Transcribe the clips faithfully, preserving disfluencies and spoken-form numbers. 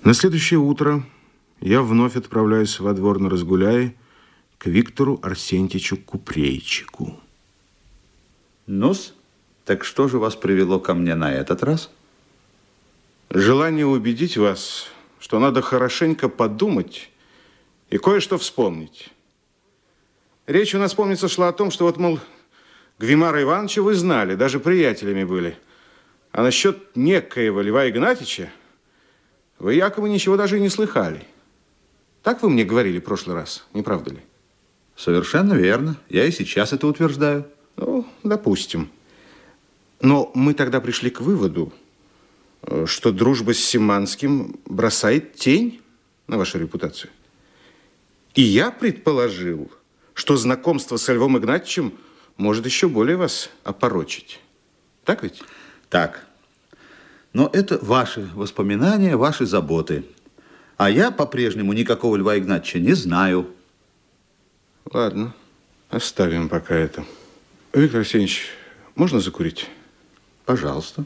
На следующее утро я вновь отправляюсь во двор на Разгуляе к Виктору Арсентьевичу Купрейчику. Ну-с, так что же вас привело ко мне на этот раз? Желание убедить вас, что надо хорошенько подумать и кое-что вспомнить. Речь у нас, помнится, шла о том, что вот, мол, Гвимара Ивановича вы знали, даже приятелями были. А насчет некоего Льва Игнатьича вы якобы ничего даже и не слыхали. Так вы мне говорили в прошлый раз, не правда ли? Совершенно верно. Я и сейчас это утверждаю. Ну, допустим. Но мы тогда пришли к выводу, что дружба с Симанским бросает тень на вашу репутацию. И я предположил, что знакомство с Львом Игнатьичем может еще более вас опорочить. Так ведь? Так. Но это ваши воспоминания, ваши заботы. А я по-прежнему никакого Льва Игнатьича не знаю. Ладно, оставим пока это. Виктор Арсеньевич, можно закурить? Пожалуйста.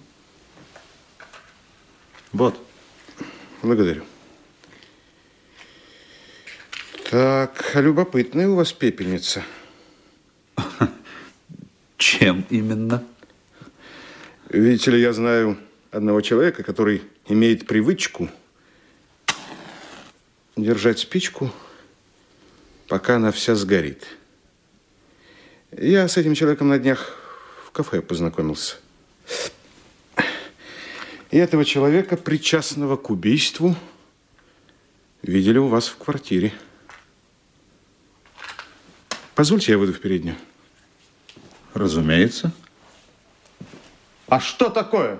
Вот. Благодарю. Так, любопытная у вас пепельница. Чем именно? Видите ли, я знаю одного человека, который имеет привычку держать спичку, пока она вся сгорит. Я с этим человеком на днях в кафе познакомился. И этого человека, причастного к убийству, видели у вас в квартире. Позвольте, я выйду в переднюю. Разумеется. А что такое?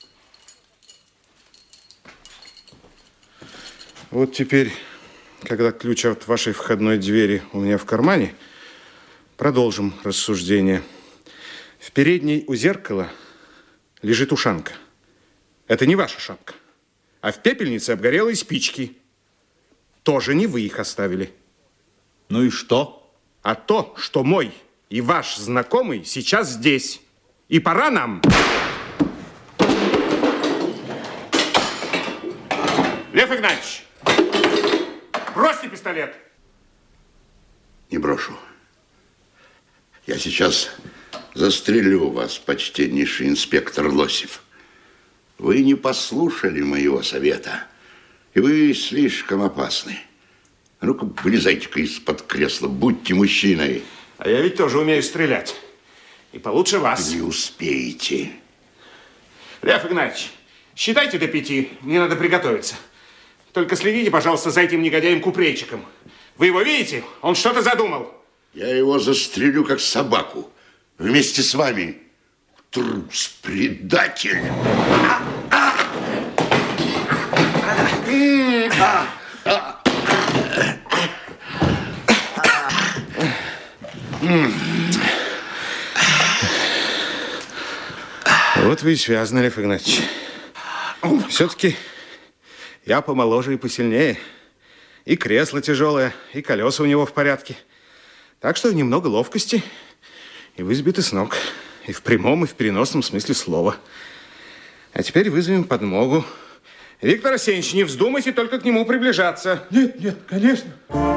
Вот теперь, когда ключ от вашей входной двери у меня в кармане, продолжим рассуждение. В передней у зеркала лежит ушанка. Это не ваша шапка. А в пепельнице обгорелые спички. Тоже не вы их оставили. Ну и что? А то, что мой и ваш знакомый сейчас здесь. И пора нам... Лев Игнатьевич, бросьте пистолет. Не брошу. Я сейчас застрелю вас, почтеннейший инспектор Лосев. Вы не послушали моего совета, и вы слишком опасны. Ну-ка, вылезайте-ка из-под кресла, будьте мужчиной. А я ведь тоже умею стрелять. И получше вас. Не успеете. Лев Игнатьевич, считайте до пяти, мне надо приготовиться. Только следите, пожалуйста, за этим негодяем Купрейчиком. Вы его видите? Он что-то задумал. Я его застрелю, как собаку. Вместе с вами. Трус, предатель. Вот вы и связаны, Лев Игнатьевич. Все-таки я помоложе и посильнее. И кресло тяжелое, и колеса у него в порядке. Так что немного ловкости, и вы сбиты с ног. И в прямом, и в переносном смысле слова. А теперь вызовем подмогу. Виктор Арсеньевич, не вздумайте только к нему приближаться. Нет, нет, конечно.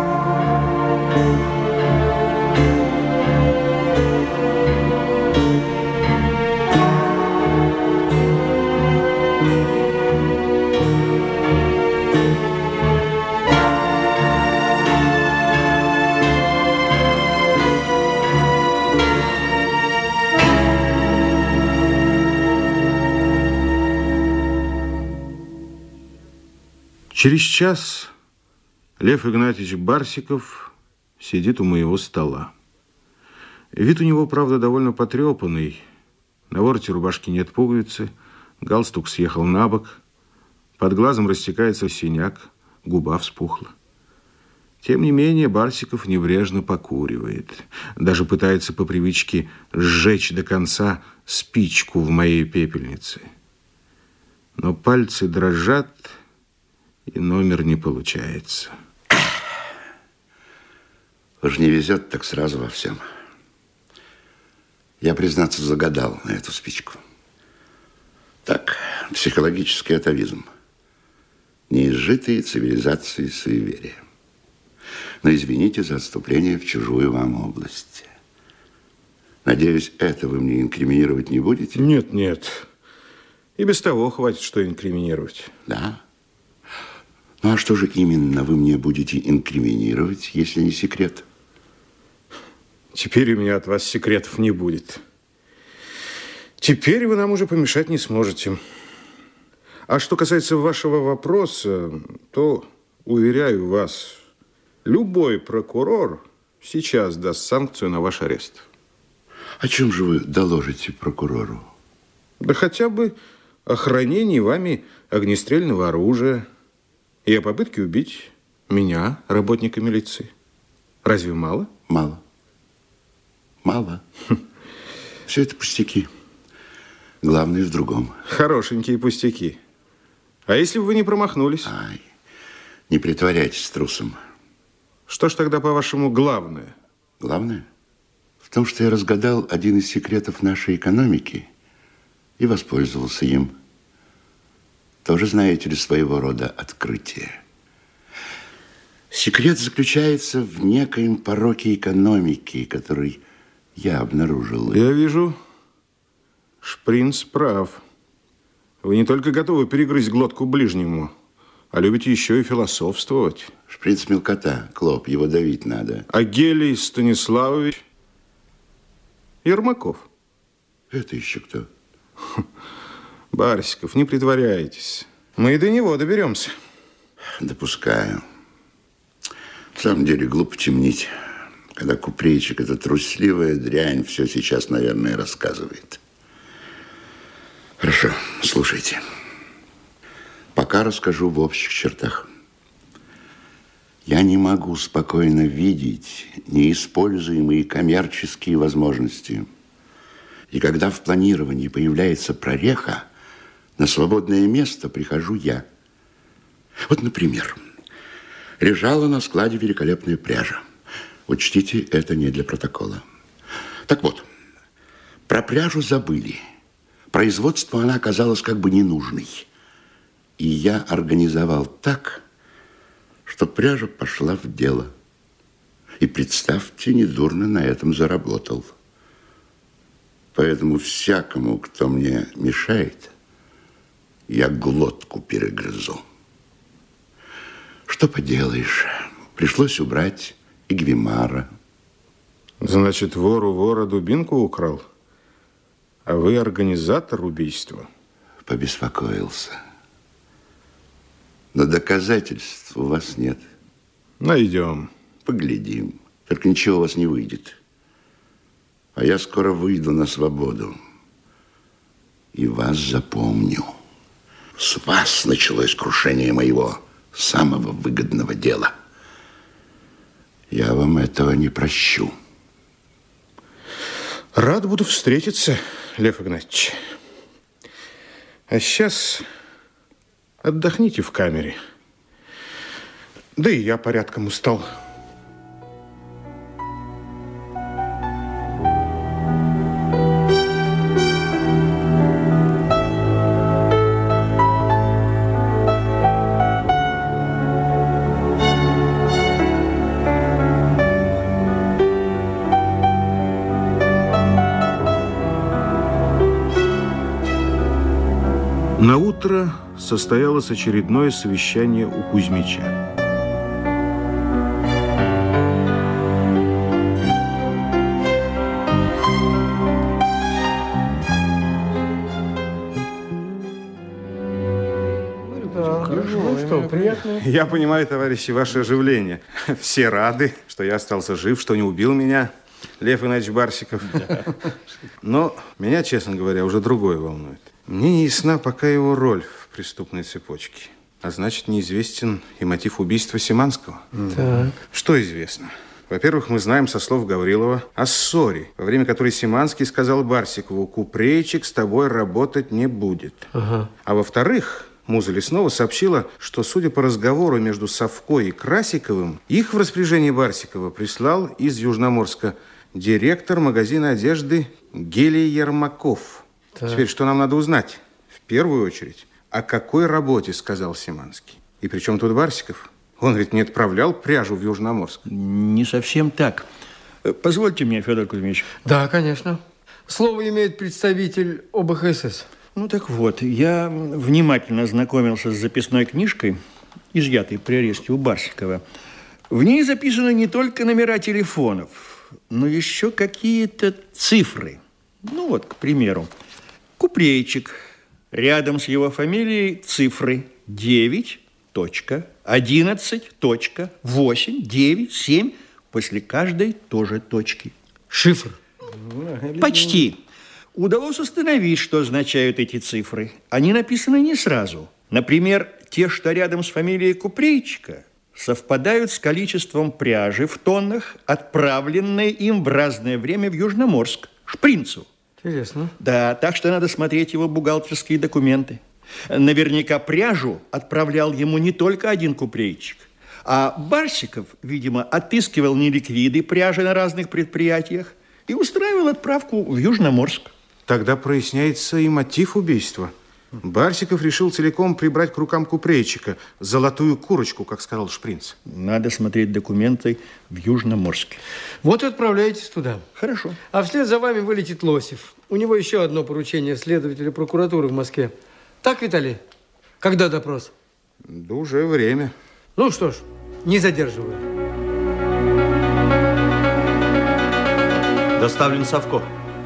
Через час Лев Игнатьевич Барсиков сидит у моего стола. Вид у него, правда, довольно потрепанный. На вороте рубашки нет пуговицы, галстук съехал на бок, под глазом растекается синяк, губа вспухла. Тем не менее, Барсиков небрежно покуривает. Даже пытается по привычке сжечь до конца спичку в моей пепельнице. Но пальцы дрожат, и номер не получается. Уж не везет, так сразу во всем. Я, признаться, загадал на эту спичку. Так, психологический атовизм. неизжитые цивилизации суеверия. Но извините за отступление в чужую вам область. Надеюсь, это вы мне инкриминировать не будете? Нет, нет. И без того хватит, что инкриминировать. Да? Ну, а что же именно вы мне будете инкриминировать, если не секрет? Теперь у меня от вас секретов не будет. Теперь вы нам уже помешать не сможете. А что касается вашего вопроса, то, уверяю вас, любой прокурор сейчас даст санкцию на ваш арест. О чем же вы доложите прокурору? Да хотя бы о хранении вами огнестрельного оружия и о попытке убить меня, работника милиции. Разве мало? Мало. Мало. Все это пустяки. Главное в другом. Хорошенькие пустяки. А если бы вы не промахнулись? Ай, не притворяйтесь трусом. Что ж тогда, по-вашему, главное? Главное в том, что я разгадал один из секретов нашей экономики и воспользовался им. Тоже, знаете ли, своего рода открытие. Секрет заключается в некоем пороке экономики, который я обнаружил. Я вижу, Шпринц прав. Вы не только готовы перегрызть глотку ближнему, а любите еще и философствовать. Шпринц мелкота, Клоп, его давить надо. А Гелий Станиславович Ермаков. Это еще кто? Барсиков, не притворяйтесь. Мы и до него доберемся. Допускаю. В самом деле глупо темнить, когда Купрейчик, эта трусливая дрянь, все сейчас, наверное, рассказывает. Хорошо, слушайте. Пока расскажу в общих чертах. Я не могу спокойно видеть неиспользуемые коммерческие возможности. И когда в планировании появляется прореха, на свободное место прихожу я. Вот, например, лежала на складе великолепная пряжа. Учтите, это не для протокола. Так вот, про пряжу забыли. Производству она оказалась как бы ненужной. И я организовал так, что пряжа пошла в дело. И, представьте, недурно на этом заработал. Поэтому всякому, кто мне мешает, я глотку перегрызу. Что поделаешь, пришлось убрать и Гвимара. Значит, вор у вора дубинку украл? А вы организатор убийства? Побеспокоился. Но доказательств у вас нет. Найдем. Поглядим. Только ничего у вас не выйдет. А я скоро выйду на свободу. И вас запомню. С вас началось крушение моего самого выгодного дела. Я вам этого не прощу. Рад буду встретиться, Лев Игнатьевич. А сейчас отдохните в камере. Да и я порядком устал. На утро состоялось очередное совещание у Кузьмича. Я понимаю, товарищи, ваше оживление. Все рады, что я остался жив, что не убил меня Лев Игнатьевич Барсиков. Но меня, честно говоря, уже другое волнует. Мне не ясна пока его роль в преступной цепочке. А значит, неизвестен и мотив убийства Симанского. Так. Что известно? Во-первых, мы знаем со слов Гаврилова о ссоре, во время которой Симанский сказал Барсикову: «Купрейчик с тобой работать не будет». Ага. А во-вторых, Муза Леснова сообщила, что, судя по разговору между Савко и Красиковым, их в распоряжение Барсикова прислал из Южноморска директор магазина одежды Гелий Ермаков. Так. Теперь что нам надо узнать? В первую очередь, о какой работе сказал Симанский? И И при чем тут Барсиков? Он ведь не отправлял пряжу в Южноморск. Не совсем так. Позвольте мне, Федор Кузьмич. Да, конечно. Слово имеет представитель О Бэ Ха Эс Эс. Ну так вот, я внимательно ознакомился с записной книжкой, изъятой при аресте у Барсикова. В ней записаны не только номера телефонов, но еще какие-то цифры. Ну вот, к примеру, купрейчик. Рядом с его фамилией цифры девять, одиннадцать, восемь, девять, семь. После каждой тоже точки. Шифр. Почти. Удалось установить, что означают эти цифры. Они написаны не сразу. Например, те, что рядом с фамилией купрейчика, совпадают с количеством пряжи в тоннах, отправленной им в разное время в Южноморск, Шпринцу. Интересно. Да, так что надо смотреть его бухгалтерские документы. Наверняка пряжу отправлял ему не только один купрейчик, а Барсиков, видимо, отыскивал неликвиды пряжи на разных предприятиях и устраивал отправку в Южноморск. Тогда проясняется и мотив убийства. Барсиков решил целиком прибрать к рукам купрейчика золотую курочку, как сказал Шпринц. Надо смотреть документы в Южноморске. Вот и отправляйтесь туда. Хорошо. А вслед за вами вылетит Лосев. У него еще одно поручение следователя прокуратуры в Москве. Так, Виталий? Когда допрос? Да уже время. Ну что ж, не задерживаю. Доставлен Савко.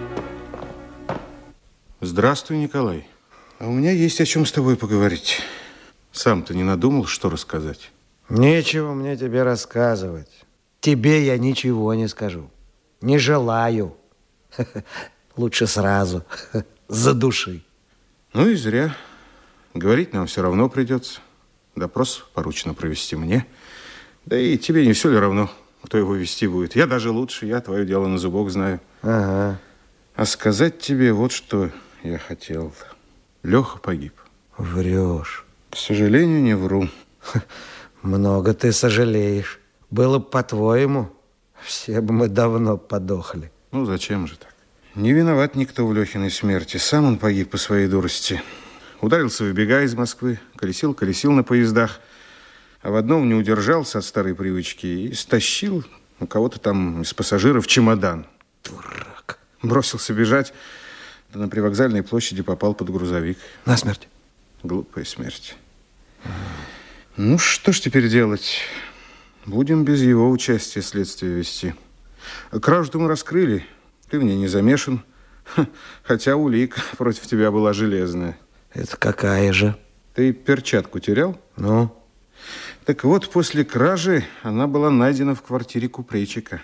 Здравствуй, Николай. А у меня есть о чем с тобой поговорить. Сам-то не надумал, что рассказать? Нечего мне тебе рассказывать. Тебе я ничего не скажу. Не желаю. Лучше сразу. За души. Ну и зря. Говорить нам все равно придется. Допрос поручено провести мне. Да и тебе не все ли равно, кто его вести будет? Я даже лучше, я твое дело на зубок знаю. Ага. А сказать тебе вот что я хотел. Леха погиб. Врешь. К сожалению, не вру. Много ты сожалеешь. Было бы по-твоему, все бы мы давно подохли. Ну, зачем же так? Не виноват никто в Лехиной смерти. Сам он погиб по своей дурости. Ударился в бега из Москвы, колесил, колесил на поездах, а в одном не удержался от старой привычки и стащил у кого-то там из пассажиров чемодан. Дурак. Бросился бежать, да на привокзальной площади попал под грузовик. Насмерть. Глупая смерть. Ну, что ж теперь делать? Будем без его участия следствие вести. Кражу-то мы раскрыли, ты в ней не замешан, хотя улика против тебя была железная. Это какая же? Ты перчатку терял? Ну? Так вот, после кражи она была найдена в квартире купрейчика.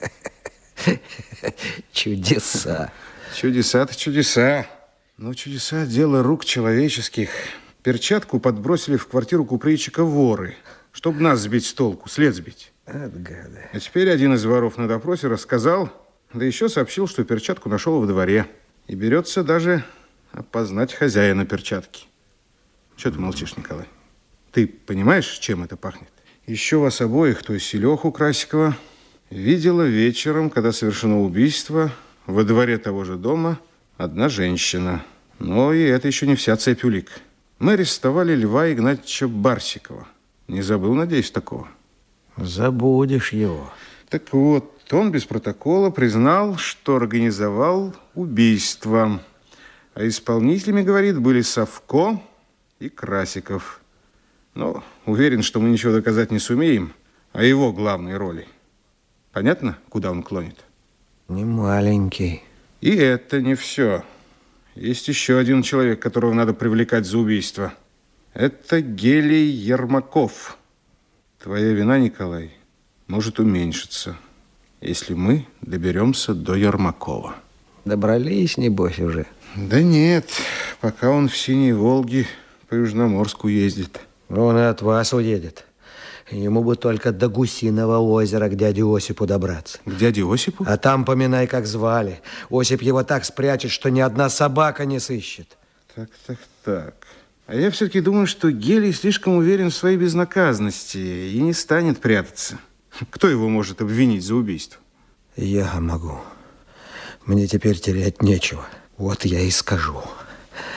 Чудеса. Чудеса-то чудеса. Но чудеса – дело рук человеческих. Перчатку подбросили в квартиру купрейчика воры, чтобы нас сбить с толку, след сбить. От гады. А теперь один из воров на допросе рассказал, да еще сообщил, что перчатку нашел во дворе. И берется даже опознать хозяина перчатки. Чего ты молчишь, Николай? Ты понимаешь, чем это пахнет? Еще вас обоих, то есть и Леху Красикова, видела вечером, когда совершено убийство, во дворе того же дома одна женщина. Но и это еще не вся цепь улик. Мы арестовали Льва Игнатьевича Барсикова. Не забыл, надеюсь, такого? Забудешь его. Так вот, он без протокола признал, что организовал убийство. А исполнителями, говорит, были Савко и Красиков. Но уверен, что мы ничего доказать не сумеем о его главной роли. Понятно, куда он клонит? Не маленький. И это не все. Есть еще один человек, которого надо привлекать за убийство. Это Гелий Ермаков. Твоя вина, Николай, может уменьшиться, если мы доберемся до Ермакова. Добрались, небось, уже? Да нет, пока он в Синей Волге по Южноморску ездит. Он и от вас уедет. Ему бы только до Гусиного озера к дяде Осипу добраться. К дяде Осипу? А там поминай, как звали. Осип его так спрячет, что ни одна собака не сыщет. Так, так, так. А я все-таки думаю, что Гелий слишком уверен в своей безнаказанности и не станет прятаться. Кто его может обвинить за убийство? Я могу. Мне теперь терять нечего. Вот я и скажу.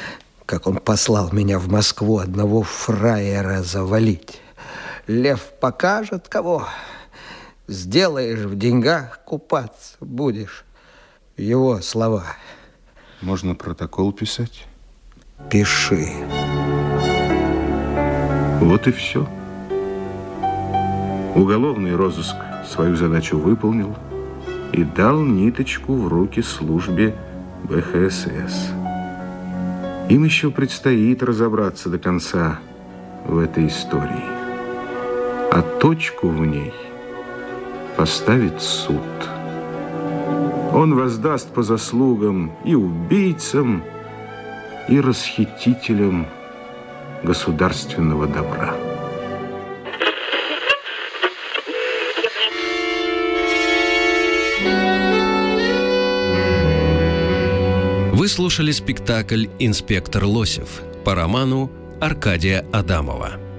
как он послал меня в Москву одного фраера завалить. Лев покажет кого. Сделаешь, в деньгах купаться будешь. Его слова. Можно протокол писать? Пиши. Вот и все. Уголовный розыск свою задачу выполнил и дал ниточку в руки службе бэ ха эс эс. Им еще предстоит разобраться до конца в этой истории. А точку в ней поставит суд. Он воздаст по заслугам и убийцам, и расхитителям государственного добра. Вы слушали спектакль «Инспектор Лосев» по роману Аркадия Адамова.